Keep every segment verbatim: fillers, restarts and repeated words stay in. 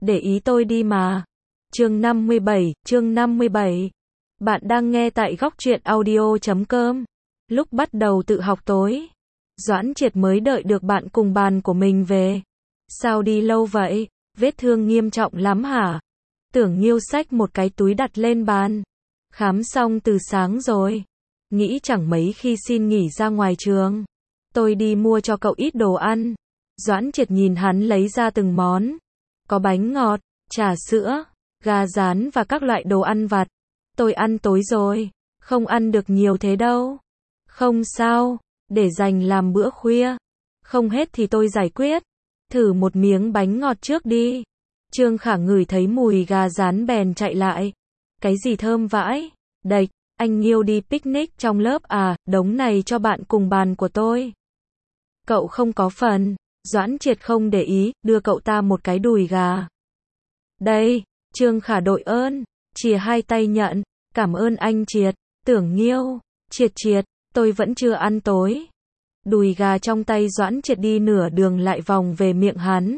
để ý tôi đi mà. Chương năm mươi bảy, chương năm mươi bảy. Bạn đang nghe tại góc truyện audio chấm com. Lúc bắt đầu tự học tối, Doãn Triệt mới đợi được bạn cùng bàn của mình về. Sao đi lâu vậy? Vết thương nghiêm trọng lắm hả? Tưởng Nghiêu xách một cái túi đặt lên bàn. Khám xong từ sáng rồi. Nghĩ chẳng mấy khi xin nghỉ ra ngoài trường. Tôi đi mua cho cậu ít đồ ăn. Doãn Triệt nhìn hắn lấy ra từng món. Có bánh ngọt, trà sữa, gà rán và các loại đồ ăn vặt. Tôi ăn tối rồi, không ăn được nhiều thế đâu. Không sao, để dành làm bữa khuya. Không hết thì tôi giải quyết. Thử một miếng bánh ngọt trước đi. Trương Khả ngửi thấy mùi gà rán bèn chạy lại. Cái gì thơm vãi? Đệch, anh Nghiêu đi picnic trong lớp à, đống này cho bạn cùng bàn của tôi. Cậu không có phần. Doãn Triệt không để ý, đưa cậu ta một cái đùi gà. Đây, Trương Khả đội ơn, chìa hai tay nhận, cảm ơn anh Triệt. Tưởng Nghiêu, Triệt Triệt, tôi vẫn chưa ăn tối. Đùi gà trong tay Doãn Triệt đi nửa đường lại vòng về miệng hắn.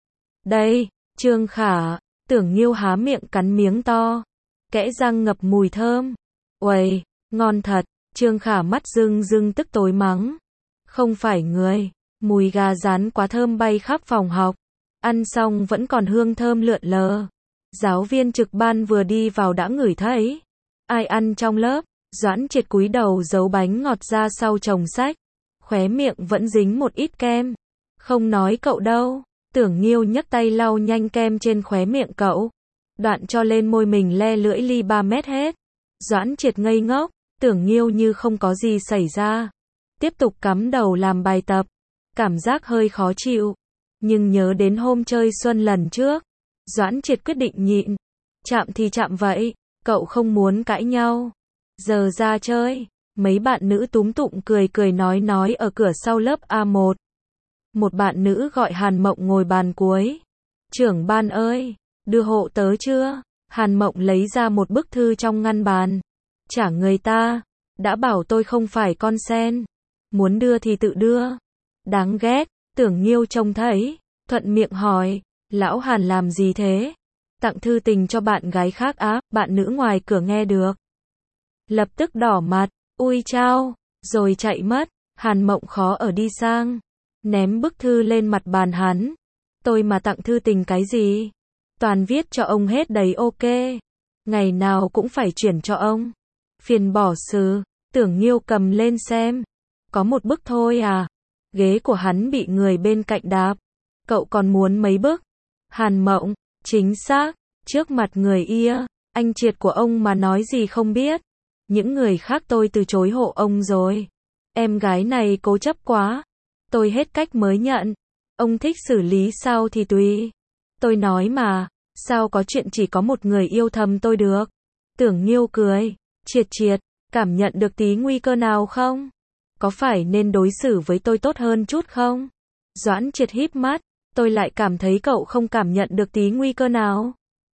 Đây, Trương Khả, Tưởng Nghiêu há miệng cắn miếng to, kẽ răng ngập mùi thơm. Uầy, ngon thật. Trương Khả mắt rưng rưng tức tối mắng. Không phải người, mùi gà rán quá thơm bay khắp phòng học. Ăn xong vẫn còn hương thơm lượn lờ. Giáo viên trực ban vừa đi vào đã ngửi thấy. Ai ăn trong lớp? Doãn Triệt cúi đầu giấu bánh ngọt ra sau chồng sách. Khóe miệng vẫn dính một ít kem. Không nói cậu đâu. Tưởng Nghiêu nhấc tay lau nhanh kem trên khóe miệng cậu. Đoạn cho lên môi mình le lưỡi ly ba mét hết. Doãn Triệt ngây ngốc. Tưởng Nghiêu như không có gì xảy ra. Tiếp tục cắm đầu làm bài tập. Cảm giác hơi khó chịu. Nhưng nhớ đến hôm chơi xuân lần trước. Doãn Triệt quyết định nhịn. Chạm thì chạm vậy. Cậu không muốn cãi nhau. Giờ ra chơi. Mấy bạn nữ túm tụm cười cười nói nói ở cửa sau lớp A một. Một bạn nữ gọi Hàn Mộng ngồi bàn cuối. Trưởng ban ơi, đưa hộ tớ chưa? Hàn Mộng lấy ra một bức thư trong ngăn bàn. Trả người ta. Đã bảo tôi không phải con sen. Muốn đưa thì tự đưa. Đáng ghét. Tưởng Nghiêu trông thấy, thuận miệng hỏi, lão Hàn làm gì thế? Tặng thư tình cho bạn gái khác á, bạn nữ ngoài cửa nghe được. Lập tức đỏ mặt, ui chao, rồi chạy mất. Hàn Mộng khó ở đi sang, ném bức thư lên mặt bàn hắn. Tôi mà tặng thư tình cái gì? Toàn viết cho ông hết đấy ok. Ngày nào cũng phải chuyển cho ông. Phiền bỏ xứ. Tưởng Nghiêu cầm lên xem. Có một bức thôi à? Ghế của hắn bị người bên cạnh đạp. Cậu còn muốn mấy bức? Hàn Mộng, chính xác, trước mặt người ia, anh Triệt của ông mà nói gì không biết. Những người khác tôi từ chối hộ ông rồi. Em gái này cố chấp quá. Tôi hết cách mới nhận. Ông thích xử lý sao thì tùy. Tôi nói mà, sao có chuyện chỉ có một người yêu thầm tôi được. Tưởng Nghiêu cười, Triệt Triệt, cảm nhận được tí nguy cơ nào không? Có phải nên đối xử với tôi tốt hơn chút không? Doãn Triệt híp mắt, tôi lại cảm thấy cậu không cảm nhận được tí nguy cơ nào.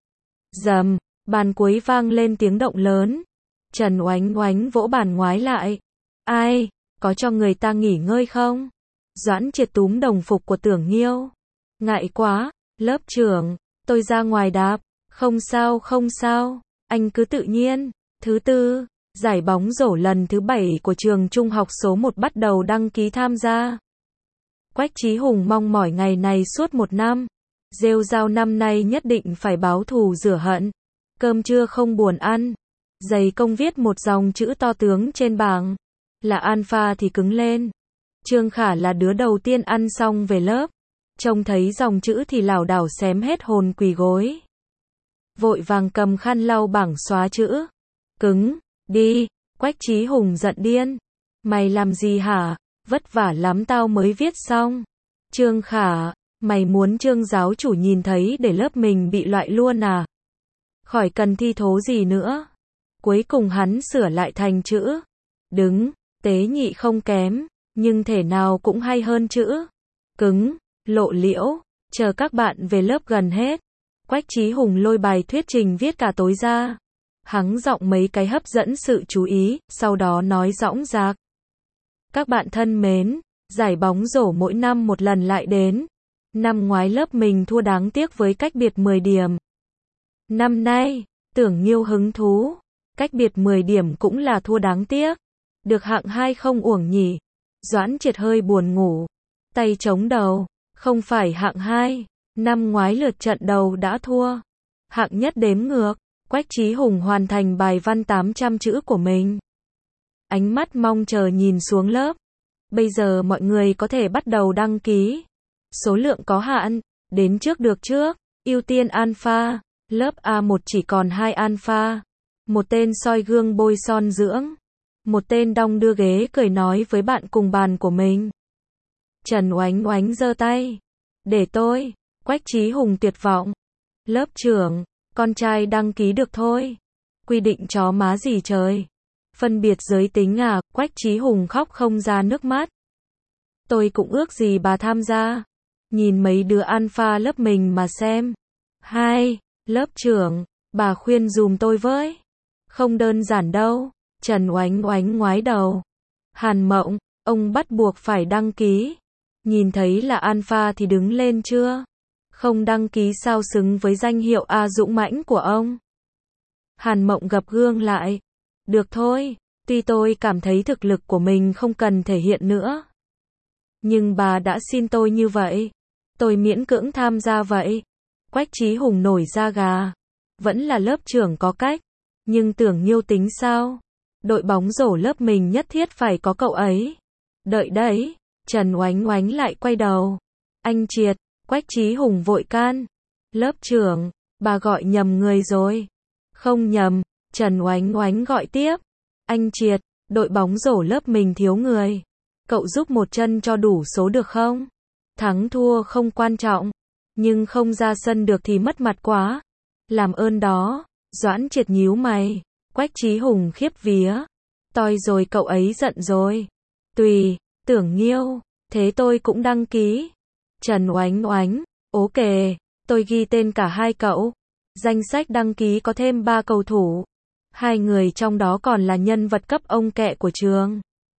Rầm, bàn cuối vang lên tiếng động lớn. Trần Oánh Oánh vỗ bàn ngoái lại. Ai, có cho người ta nghỉ ngơi không? Doãn Triệt túm đồng phục của Tưởng Nghiêu. Ngại quá, lớp trưởng, tôi ra ngoài đạp. Không sao không sao, anh cứ tự nhiên. Thứ tư, giải bóng rổ lần thứ bảy của trường trung học số một bắt đầu đăng ký tham gia. Quách Chí Hùng mong mỏi ngày này suốt một năm. Rêu rao năm nay nhất định phải báo thù rửa hận. Cơm trưa không buồn ăn. Dày công viết một dòng chữ to tướng trên bảng. Là alpha thì cứng lên. Trương Khả là đứa đầu tiên ăn xong về lớp. Trông thấy dòng chữ thì lảo đảo xém hết hồn quỳ gối. Vội vàng cầm khăn lau bảng xóa chữ. Cứng, đi. Quách Chí Hùng giận điên. Mày làm gì hả? Vất vả lắm tao mới viết xong. Trương Khả, mày muốn Trương giáo chủ nhìn thấy để lớp mình bị loại luôn à? Khỏi cần thi thố gì nữa. Cuối cùng hắn sửa lại thành chữ. Đứng, tế nhị không kém, nhưng thể nào cũng hay hơn chữ. Cứng, lộ liễu, chờ các bạn về lớp gần hết. Quách Chí Hùng lôi bài thuyết trình viết cả tối ra. Hắng giọng mấy cái hấp dẫn sự chú ý, sau đó nói dõng dạc. Các bạn thân mến, giải bóng rổ mỗi năm một lần lại đến. Năm ngoái lớp mình thua đáng tiếc với cách biệt mười điểm. Năm nay, Tưởng Nhiêu hứng thú. Cách biệt mười điểm cũng là thua đáng tiếc. Được hạng hai không uổng nhỉ. Doãn Triệt hơi buồn ngủ. Tay chống đầu. Không phải hạng hai. Năm ngoái lượt trận đầu đã thua. Hạng nhất đếm ngược. Quách Chí Hùng hoàn thành bài văn tám trăm chữ của mình. Ánh mắt mong chờ nhìn xuống lớp. Bây giờ mọi người có thể bắt đầu đăng ký. Số lượng có hạn. Đến trước được trước. Ưu tiên alpha. Lớp A một chỉ còn hai alpha. Một tên soi gương bôi son dưỡng. Một tên đong đưa ghế cười nói với bạn cùng bàn của mình. Trần Oánh Oánh giơ tay. Để tôi. Quách Chí Hùng tuyệt vọng. Lớp trưởng. Con trai đăng ký được thôi. Quy định chó má gì trời. Phân biệt giới tính à. Quách Chí Hùng khóc không ra nước mắt. Tôi cũng ước gì bà tham gia. Nhìn mấy đứa alpha lớp mình mà xem. Hai. Lớp trưởng. Bà khuyên dùm tôi với. Không đơn giản đâu. Trần Oánh Oánh ngoái đầu. Hàn Mộng. Ông bắt buộc phải đăng ký. Nhìn thấy là alpha thì đứng lên chưa? Không đăng ký sao xứng với danh hiệu A dũng mãnh của ông? Hàn Mộng gập gương lại. Được thôi. Tuy tôi cảm thấy thực lực của mình không cần thể hiện nữa. Nhưng bà đã xin tôi như vậy. Tôi miễn cưỡng tham gia vậy. Quách Chí Hùng nổi da gà. Vẫn là lớp trưởng có cách. Nhưng Tưởng Nhiêu tính sao? Đội bóng rổ lớp mình nhất thiết phải có cậu ấy. Đợi đấy. Trần Oánh Oánh lại quay đầu. Anh Triệt. Quách Chí Hùng vội can. Lớp trưởng. Bà gọi nhầm người rồi. Không nhầm. Trần Oánh Oánh gọi tiếp. Anh Triệt. Đội bóng rổ lớp mình thiếu người. Cậu giúp một chân cho đủ số được không? Thắng thua không quan trọng. Nhưng không ra sân được thì mất mặt quá. Làm ơn đó. Doãn Triệt nhíu mày. Quách Chí Hùng khiếp vía. Toi rồi cậu ấy giận rồi. Tùy. Tưởng Nhiêu. Thế tôi cũng đăng ký. Trần Oánh Oánh. Ok. Tôi ghi tên cả hai cậu. Danh sách đăng ký có thêm ba cầu thủ. Hai người trong đó còn là nhân vật cấp ông kẹ của trường.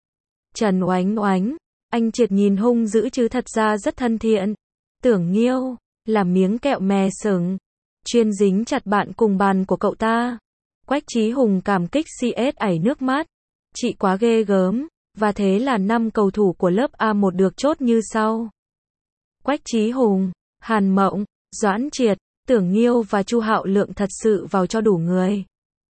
Trần Oánh Oánh. Anh Triệt nhìn hung dữ chứ thật ra rất thân thiện. Tưởng Nhiêu. Là miếng kẹo mè sừng. Chuyên dính chặt bạn cùng bàn của cậu ta. Quách Chí Hùng cảm kích xê ét ảy nước mắt. Chị quá ghê gớm. Và thế là năm cầu thủ của lớp A một được chốt như sau. Quách Chí Hùng, Hàn Mộng, Doãn Triệt, Tưởng Nhiêu và Chu Hạo Lượng thật sự vào cho đủ người.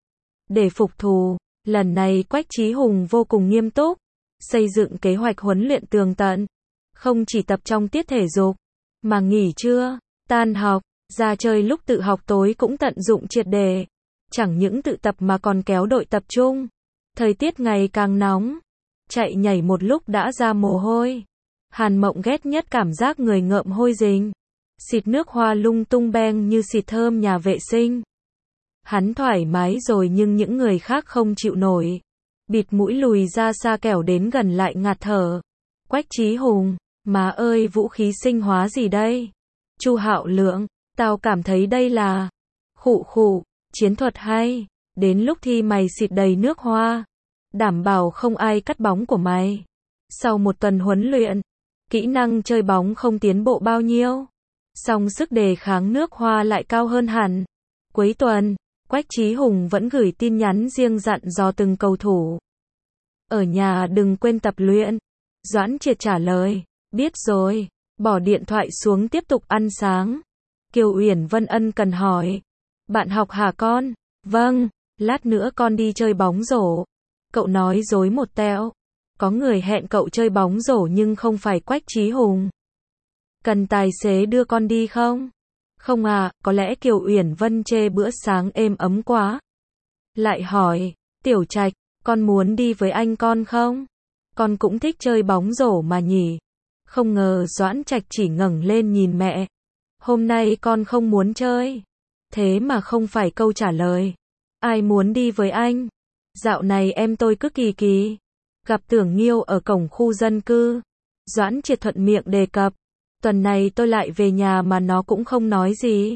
Để phục thù, lần này Quách Chí Hùng vô cùng nghiêm túc, xây dựng kế hoạch huấn luyện tường tận. Không chỉ tập trong tiết thể dục, mà nghỉ trưa, tan học, ra chơi lúc tự học tối cũng tận dụng triệt để. Chẳng những tự tập mà còn kéo đội tập trung. Thời tiết ngày càng nóng. Chạy nhảy một lúc đã ra mồ hôi. Hàn Mộng ghét nhất cảm giác người ngợm hôi rình. Xịt nước hoa lung tung beng như xịt thơm nhà vệ sinh. Hắn thoải mái rồi nhưng những người khác không chịu nổi. Bịt mũi lùi ra xa kẻo đến gần lại ngạt thở. Quách Chí Hùng, má ơi vũ khí sinh hóa gì đây? Chu Hạo Lượng, tao cảm thấy đây là khụ khụ, chiến thuật hay. Đến lúc thi mày xịt đầy nước hoa. Đảm bảo không ai cắt bóng của mày. Sau một tuần huấn luyện, kỹ năng chơi bóng không tiến bộ bao nhiêu. Song sức đề kháng nước hoa lại cao hơn hẳn. Cuối tuần, Quách Chí Hùng vẫn gửi tin nhắn riêng dặn dò từng cầu thủ. Ở nhà đừng quên tập luyện. Doãn Triệt trả lời, biết rồi, bỏ điện thoại xuống tiếp tục ăn sáng. Kiều Uyển Vân ân cần hỏi, bạn học hả con? Vâng, lát nữa con đi chơi bóng rổ. Cậu nói dối một tẹo. Có người hẹn cậu chơi bóng rổ nhưng không phải Quách Chí Hùng. Cần tài xế đưa con đi không? Không à, có lẽ Kiều Uyển Vân chê bữa sáng êm ấm quá. Lại hỏi, Tiểu Trạch, con muốn đi với anh con không? Con cũng thích chơi bóng rổ mà nhỉ? Không ngờ Doãn Trạch chỉ ngẩng lên nhìn mẹ. Hôm nay con không muốn chơi. Thế mà không phải câu trả lời. Ai muốn đi với anh? Dạo này em tôi cứ kỳ kỳ. Gặp Tưởng Nhiêu ở cổng khu dân cư. Doãn Triệt thuận miệng đề cập. Tuần này tôi lại về nhà mà nó cũng không nói gì.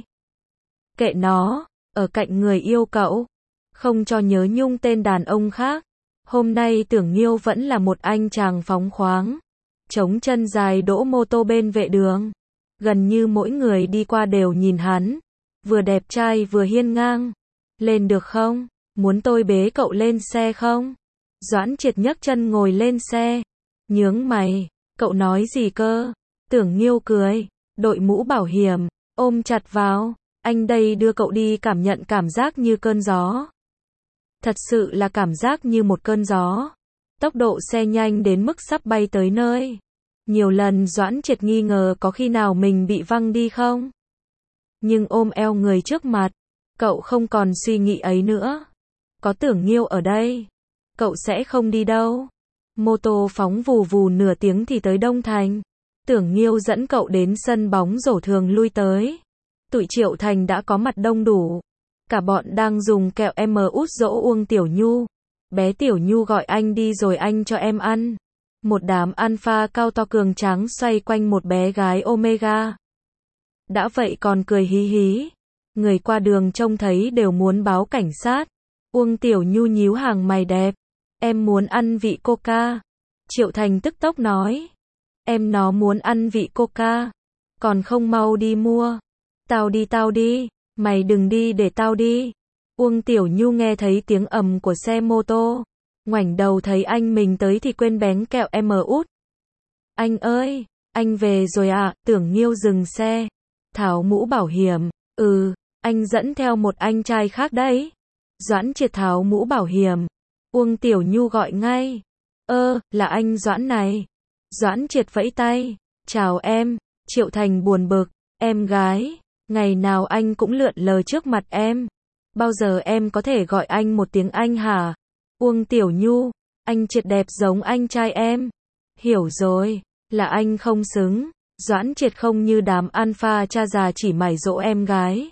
Kệ nó, ở cạnh người yêu cậu. Không cho nhớ nhung tên đàn ông khác. Hôm nay Tưởng Nhiêu vẫn là một anh chàng phóng khoáng. Chống chân dài đỗ mô tô bên vệ đường. Gần như mỗi người đi qua đều nhìn hắn. Vừa đẹp trai vừa hiên ngang. Lên được không? Muốn tôi bế cậu lên xe không? Doãn Triệt nhấc chân ngồi lên xe. Nhướng mày. Cậu nói gì cơ? Tưởng Nghiêu cười. Đội mũ bảo hiểm. Ôm chặt vào. Anh đây đưa cậu đi cảm nhận cảm giác như cơn gió. Thật sự là cảm giác như một cơn gió. Tốc độ xe nhanh đến mức sắp bay tới nơi. Nhiều lần Doãn Triệt nghi ngờ có khi nào mình bị văng đi không? Nhưng ôm eo người trước mặt, cậu không còn suy nghĩ ấy nữa. Có Tưởng Nghiêu ở đây, cậu sẽ không đi đâu. Mô tô phóng vù vù nửa tiếng thì tới Đông Thành. Tưởng Nghiêu dẫn cậu đến sân bóng rổ thường lui tới. Tụi Triệu Thành đã có mặt đông đủ. Cả bọn đang dùng kẹo em út dỗ Uông Tiểu Nhu. Bé Tiểu Nhu gọi anh đi rồi anh cho em ăn. Một đám alpha cao to cường tráng xoay quanh một bé gái Omega. Đã vậy còn cười hí hí. Người qua đường trông thấy đều muốn báo cảnh sát. Uông Tiểu Nhu nhíu hàng mày đẹp. Em muốn ăn vị Coca. Triệu Thành tức tốc nói. Em nó muốn ăn vị Coca. Còn không mau đi mua. Tao đi tao đi. Mày đừng đi để tao đi. Uông Tiểu Nhu nghe thấy tiếng ầm của xe mô tô. Ngoảnh đầu thấy anh mình tới thì quên bén kẹo em út. Anh ơi, anh về rồi à? Tưởng Nghiêu dừng xe. Tháo mũ bảo hiểm. Ừ, anh dẫn theo một anh trai khác đấy. Doãn Triệt tháo mũ bảo hiểm. Uông Tiểu Nhu gọi ngay. Ơ, là anh Doãn này. Doãn Triệt vẫy tay. Chào em. Triệu Thành buồn bực. Em gái, ngày nào anh cũng lượn lờ trước mặt em. Bao giờ em có thể gọi anh một tiếng anh hả? Uông Tiểu Nhu, anh Triệt đẹp giống anh trai em. Hiểu rồi, là anh không xứng. Doãn Triệt không như đám alpha cha già chỉ mải dỗ em gái.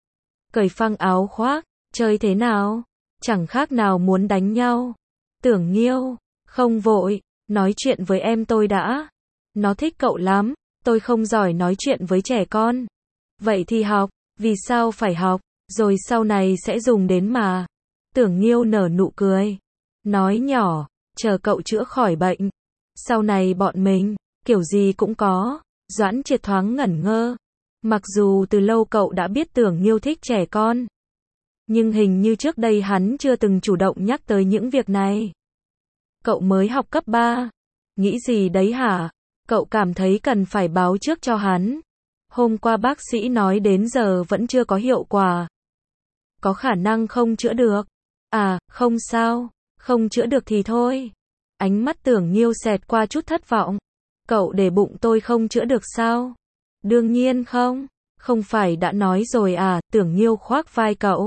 Cởi phăng áo khoác, chơi thế nào? Chẳng khác nào muốn đánh nhau. Tưởng Nghiêu, không vội, nói chuyện với em tôi đã. Nó thích cậu lắm, tôi không giỏi nói chuyện với trẻ con. Vậy thì học, vì sao phải học, rồi sau này sẽ dùng đến mà. Tưởng Nghiêu nở nụ cười. Nói nhỏ, chờ cậu chữa khỏi bệnh. Sau này bọn mình, kiểu gì cũng có. Doãn Triệt thoáng ngẩn ngơ. Mặc dù từ lâu cậu đã biết Tưởng Nghiêu thích trẻ con. Nhưng hình như trước đây hắn chưa từng chủ động nhắc tới những việc này. Cậu mới học cấp ba. Nghĩ gì đấy hả? Cậu cảm thấy cần phải báo trước cho hắn. Hôm qua bác sĩ nói đến giờ vẫn chưa có hiệu quả. Có khả năng không chữa được. À, không sao. Không chữa được thì thôi. Ánh mắt Tưởng Nghiêu xẹt qua chút thất vọng. Cậu để bụng tôi không chữa được sao? Đương nhiên không. Không phải đã nói rồi à? Tưởng Nghiêu khoác vai cậu.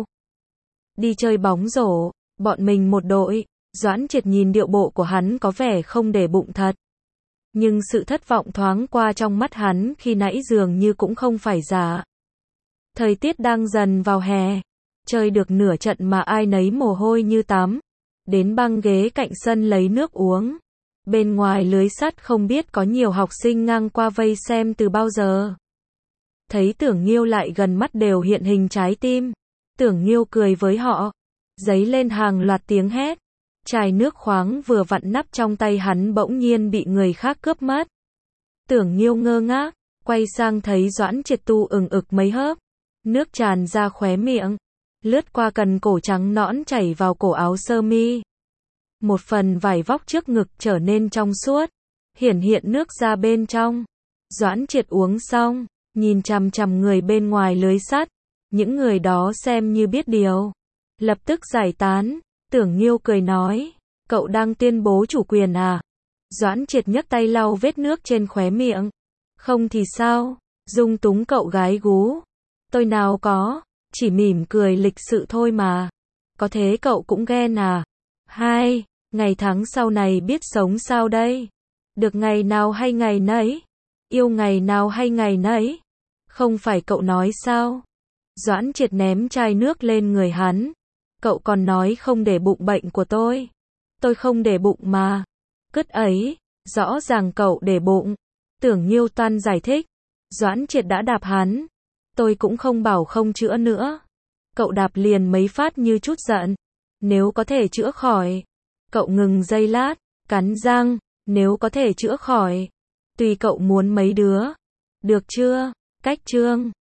Đi chơi bóng rổ, bọn mình một đội. Doãn Triệt nhìn điệu bộ của hắn có vẻ không để bụng thật. Nhưng sự thất vọng thoáng qua trong mắt hắn khi nãy dường như cũng không phải giả. Thời tiết đang dần vào hè. Chơi được nửa trận mà ai nấy mồ hôi như tắm. Đến băng ghế cạnh sân lấy nước uống. Bên ngoài lưới sắt không biết có nhiều học sinh ngang qua vây xem từ bao giờ. Thấy Tưởng Nghiêu lại gần mắt đều hiện hình trái tim. Tưởng Nghiêu cười với họ. Giấy lên hàng loạt tiếng hét. Chai nước khoáng vừa vặn nắp trong tay hắn bỗng nhiên bị người khác cướp mất. Tưởng Nghiêu ngơ ngác, quay sang thấy Doãn Triệt tu ừng ực mấy hớp. Nước tràn ra khóe miệng. Lướt qua cần cổ trắng nõn chảy vào cổ áo sơ mi. Một phần vải vóc trước ngực trở nên trong suốt. Hiển hiện nước ra bên trong. Doãn Triệt uống xong, nhìn chằm chằm người bên ngoài lưới sắt. Những người đó xem như biết điều. Lập tức giải tán. Tưởng Nghiêu cười nói. Cậu đang tuyên bố chủ quyền à? Doãn Triệt nhấc tay lau vết nước trên khóe miệng. Không thì sao? Dung túng cậu gái gú. Tôi nào có. Chỉ mỉm cười lịch sự thôi mà. Có thế cậu cũng ghen à? Hai, ngày tháng sau này biết sống sao đây? Được ngày nào hay ngày nấy? Yêu ngày nào hay ngày nấy? Không phải cậu nói sao? Doãn Triệt ném chai nước lên người hắn. Cậu còn nói không để bụng bệnh của tôi. Tôi không để bụng mà. Cứt ấy, rõ ràng cậu để bụng. Tưởng Nghiêu toan giải thích. Doãn Triệt đã đạp hắn. Tôi cũng không bảo không chữa nữa. Cậu đạp liền mấy phát như chút giận. Nếu có thể chữa khỏi. Cậu ngừng giây lát, cắn răng. Nếu có thể chữa khỏi. Tùy cậu muốn mấy đứa. Được chưa? Cách chương